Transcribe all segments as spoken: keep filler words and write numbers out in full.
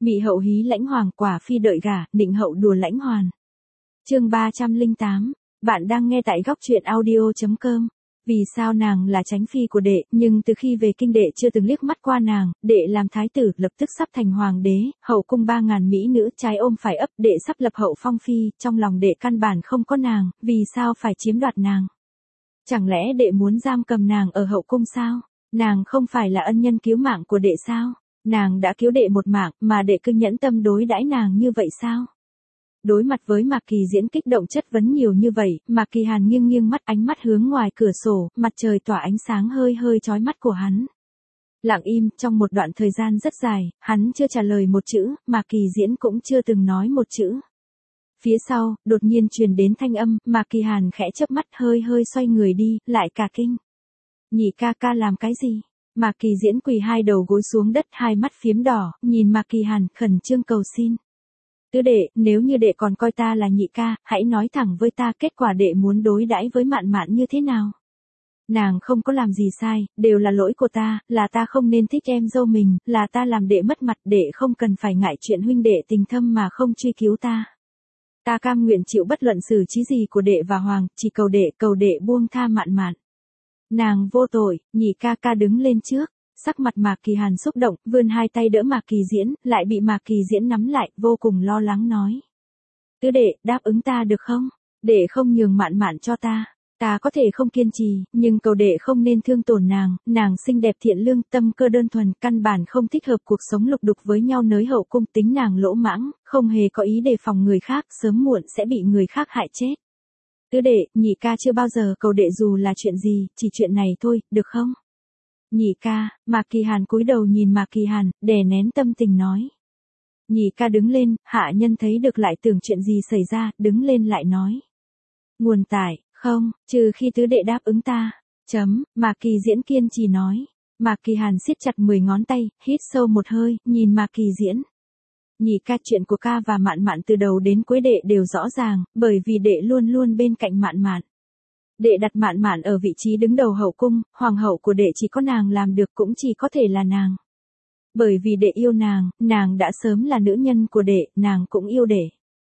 Mị hậu hí lãnh hoàng, quả phi đợi gả, nịnh hậu đùa lãnh hoàn. Chương ba trăm lẻ tám, bạn đang nghe tại góc truyện audio chấm com. Vì sao nàng là tránh phi của đệ, nhưng từ khi về kinh đệ chưa từng liếc mắt qua nàng, đệ làm thái tử, lập tức sắp thành hoàng đế, hậu cung ba ngàn mỹ nữ trái ôm phải ấp, đệ sắp lập hậu phong phi, trong lòng đệ căn bản không có nàng, vì sao phải chiếm đoạt nàng? Chẳng lẽ đệ muốn giam cầm nàng ở hậu cung sao? Nàng không phải là ân nhân cứu mạng của đệ sao? Nàng đã cứu đệ một mạng, mà đệ cứ nhẫn tâm đối đãi nàng như vậy sao? Đối mặt với Mạc Kỳ Diễn kích động chất vấn nhiều như vậy, Mạc Kỳ Hàn nghiêng nghiêng mắt, ánh mắt hướng ngoài cửa sổ, mặt trời tỏa ánh sáng hơi hơi chói mắt của hắn. Lặng im, trong một đoạn thời gian rất dài, hắn chưa trả lời một chữ, Mạc Kỳ Diễn cũng chưa từng nói một chữ. Phía sau, đột nhiên truyền đến thanh âm, Mạc Kỳ Hàn khẽ chớp mắt, hơi hơi xoay người đi, lại cả kinh. Nhị ca ca làm cái gì? Mạc Kỳ Diễn quỳ hai đầu gối xuống đất, hai mắt phiếm đỏ, nhìn Mạc Kỳ Hàn, khẩn trương cầu xin. Tứ đệ, nếu như đệ còn coi ta là nhị ca, hãy nói thẳng với ta kết quả đệ muốn đối đãi với Mạn Mạn như thế nào. Nàng không có làm gì sai, đều là lỗi của ta, là ta không nên thích em dâu mình, là ta làm đệ mất mặt, đệ không cần phải ngại chuyện huynh đệ tình thâm mà không truy cứu ta. Ta cam nguyện chịu bất luận xử trí gì của đệ và hoàng, chỉ cầu đệ, cầu đệ buông tha Mạn Mạn. Nàng vô tội, nhị ca ca đứng lên trước. Sắc mặt Mạc Kỳ Hàn xúc động, vươn hai tay đỡ Mạc Kỳ Diễn, lại bị Mạc Kỳ Diễn nắm lại, vô cùng lo lắng nói. Tứ đệ, đáp ứng ta được không? Đệ không nhường Mạn Mạn cho ta. Ta có thể không kiên trì, nhưng cầu đệ không nên thương tổn nàng, nàng xinh đẹp thiện lương, tâm cơ đơn thuần, căn bản không thích hợp cuộc sống lục đục với nhau nới hậu cung, tính nàng lỗ mãng, không hề có ý đề phòng người khác, sớm muộn sẽ bị người khác hại chết. Tứ đệ, nhị ca chưa bao giờ cầu đệ dù là chuyện gì, chỉ chuyện này thôi, được không? Nhị ca, Mạc Kỳ Hàn cúi đầu nhìn Mạc Kỳ Hàn, đè nén tâm tình nói. Nhị ca đứng lên, hạ nhân thấy được lại tưởng chuyện gì xảy ra, đứng lên lại nói. Nguồn tải, không, trừ khi tứ đệ đáp ứng ta. Chấm, Mạc Kỳ Diễn kiên trì nói. Mạc Kỳ Hàn siết chặt mười ngón tay, hít sâu một hơi, nhìn Mạc Kỳ Diễn. Nhị ca, chuyện của ca và Mạn Mạn từ đầu đến cuối đệ đều rõ ràng, bởi vì đệ luôn luôn bên cạnh Mạn Mạn. Đệ đặt Mạn Mạn ở vị trí đứng đầu hậu cung, hoàng hậu của đệ chỉ có nàng làm được, cũng chỉ có thể là nàng. Bởi vì đệ yêu nàng, nàng đã sớm là nữ nhân của đệ, nàng cũng yêu đệ.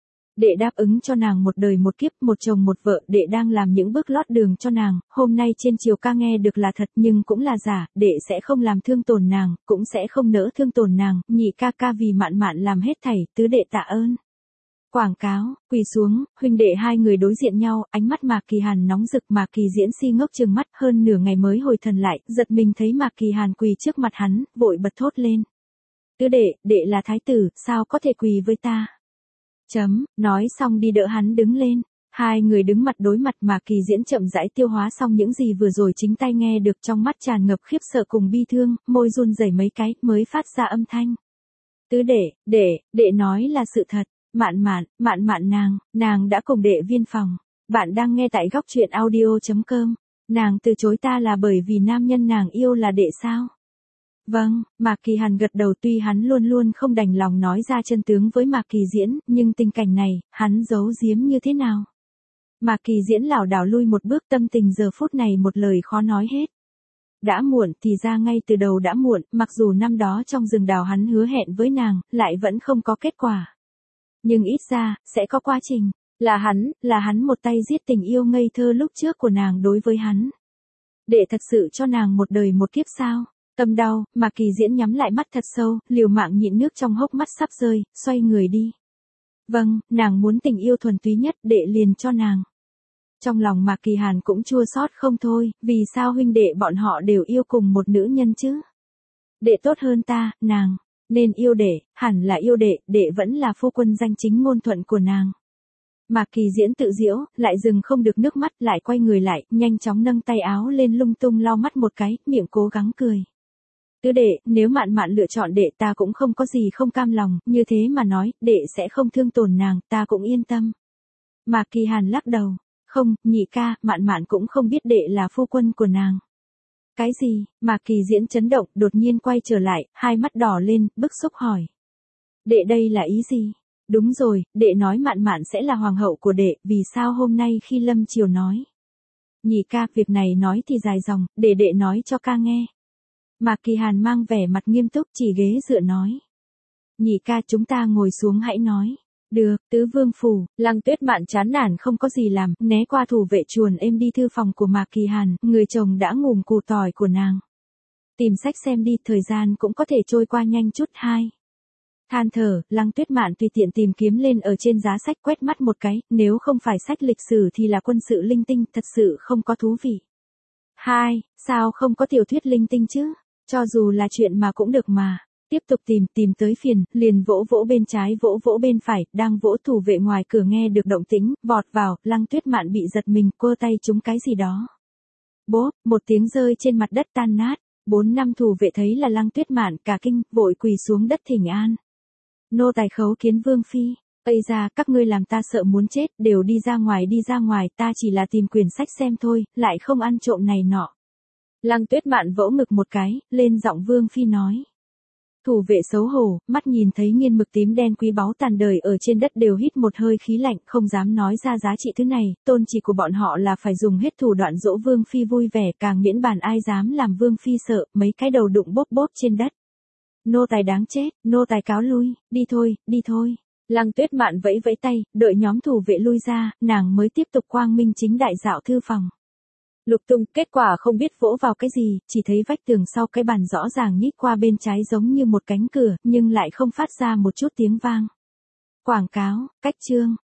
Đệ đáp ứng cho nàng một đời một kiếp, một chồng một vợ, đệ đang làm những bước lót đường cho nàng, hôm nay trên triều ca nghe được là thật nhưng cũng là giả, đệ sẽ không làm thương tổn nàng, cũng sẽ không nỡ thương tổn nàng, nhị ca ca vì Mạn Mạn làm hết thảy, tứ đệ tạ ơn. Quảng cáo, quỳ xuống, huynh đệ hai người đối diện nhau, ánh mắt Mạc Kỳ Hàn nóng rực, Mạc Kỳ Diễn si ngốc trừng mắt, hơn nửa ngày mới hồi thần lại, giật mình thấy Mạc Kỳ Hàn quỳ trước mặt hắn, vội bật thốt lên. Tứ đệ, đệ là thái tử, sao có thể quỳ với ta? Chấm, nói xong đi đỡ hắn đứng lên. Hai người đứng mặt đối mặt, Mạc Kỳ Diễn chậm rãi tiêu hóa xong những gì vừa rồi chính tai nghe được, trong mắt tràn ngập khiếp sợ cùng bi thương, môi run rẩy mấy cái, mới phát ra âm thanh. Tứ đệ, đệ, đệ nói là sự thật. Mạn Mạn, Mạn Mạn nàng, nàng đã cùng đệ viên phòng. Bạn đang nghe tại góc truyện audio chấm com. Nàng từ chối ta là bởi vì nam nhân nàng yêu là đệ sao? Vâng, Mạc Kỳ Hàn gật đầu, tuy hắn luôn luôn không đành lòng nói ra chân tướng với Mạc Kỳ Diễn, nhưng tình cảnh này, hắn giấu giếm như thế nào? Mạc Kỳ Diễn lảo đảo lui một bước, tâm tình giờ phút này một lời khó nói hết. Đã muộn, thì ra ngay từ đầu đã muộn, mặc dù năm đó trong rừng đào hắn hứa hẹn với nàng, lại vẫn không có kết quả. Nhưng ít ra, sẽ có quá trình. Là hắn, là hắn một tay giết tình yêu ngây thơ lúc trước của nàng đối với hắn. Đệ thật sự cho nàng một đời một kiếp sao? Tâm đau, Mạc Kỳ Diễn nhắm lại mắt thật sâu, liều mạng nhịn nước trong hốc mắt sắp rơi, xoay người đi. Vâng, nàng muốn tình yêu thuần túy nhất, đệ liền cho nàng. Trong lòng Mạc Kỳ Hàn cũng chua xót không thôi, vì sao huynh đệ bọn họ đều yêu cùng một nữ nhân chứ? Đệ tốt hơn ta, nàng. Nên yêu đệ, hẳn là yêu đệ, đệ vẫn là phu quân danh chính ngôn thuận của nàng. Mạc Kỳ Diễn tự giễu, lại dừng không được nước mắt, lại quay người lại, nhanh chóng nâng tay áo lên lung tung lau mắt một cái, miệng cố gắng cười. Tứ đệ, nếu Mạn Mạn lựa chọn đệ ta cũng không có gì không cam lòng, như thế mà nói, đệ sẽ không thương tổn nàng, ta cũng yên tâm. Mạc Kỳ Hàn lắc đầu, không, nhị ca, Mạn Mạn cũng không biết đệ là phu quân của nàng. Cái gì? Mạc Kỳ Diễn chấn động, đột nhiên quay trở lại, hai mắt đỏ lên, bức xúc hỏi. Đệ đây là ý gì? Đúng rồi, đệ nói Mạn Mạn sẽ là hoàng hậu của đệ, vì sao hôm nay khi Lâm Triều nói? Nhị ca, việc này nói thì dài dòng, để đệ nói cho ca nghe. Mạc Kỳ Hàn mang vẻ mặt nghiêm túc, chỉ ghế dựa nói. Nhị ca chúng ta ngồi xuống hãy nói. Được, tứ vương phủ, Lăng Tuyết Mạn chán nản không có gì làm, né qua thủ vệ chuồn êm đi thư phòng của Mạc Kỳ Hàn, người chồng đã ngủm củ tỏi của nàng. Tìm sách xem đi, thời gian cũng có thể trôi qua nhanh chút. Hai. Than thở, Lăng Tuyết Mạn tùy tiện tìm kiếm lên ở trên giá sách, quét mắt một cái, nếu không phải sách lịch sử thì là quân sự linh tinh, thật sự không có thú vị. Hai, sao không có tiểu thuyết linh tinh chứ? Cho dù là chuyện mà cũng được mà. Tiếp tục tìm, tìm tới phiền, liền vỗ vỗ bên trái vỗ vỗ bên phải, đang vỗ thủ vệ ngoài cửa nghe được động tĩnh, vọt vào, Lăng Tuyết Mạn bị giật mình, quơ tay trúng cái gì đó. Bốp, một tiếng rơi trên mặt đất tan nát, bốn năm thủ vệ thấy là Lăng Tuyết Mạn cả kinh, vội quỳ xuống đất thỉnh an. Nô tài khấu kiến vương phi. Ây ra, các ngươi làm ta sợ muốn chết, đều đi ra ngoài đi ra ngoài, ta chỉ là tìm quyển sách xem thôi, lại không ăn trộm này nọ. Lăng Tuyết Mạn vỗ ngực một cái, lên giọng vương phi nói. Thủ vệ xấu hổ, mắt nhìn thấy nghiên mực tím đen quý báu tàn đời ở trên đất đều hít một hơi khí lạnh, không dám nói ra giá trị thứ này, tôn chỉ của bọn họ là phải dùng hết thủ đoạn dỗ vương phi vui vẻ, càng miễn bàn ai dám làm vương phi sợ, mấy cái đầu đụng bốp bốp trên đất. Nô tài đáng chết, nô tài cáo lui, đi thôi, đi thôi. Lăng Tuyết Mạn vẫy vẫy tay, đợi nhóm thủ vệ lui ra, nàng mới tiếp tục quang minh chính đại dạo thư phòng. Lục tung, kết quả không biết vỗ vào cái gì, chỉ thấy vách tường sau cái bàn rõ ràng nhích qua bên trái giống như một cánh cửa, nhưng lại không phát ra một chút tiếng vang. Quảng cáo, cách chương,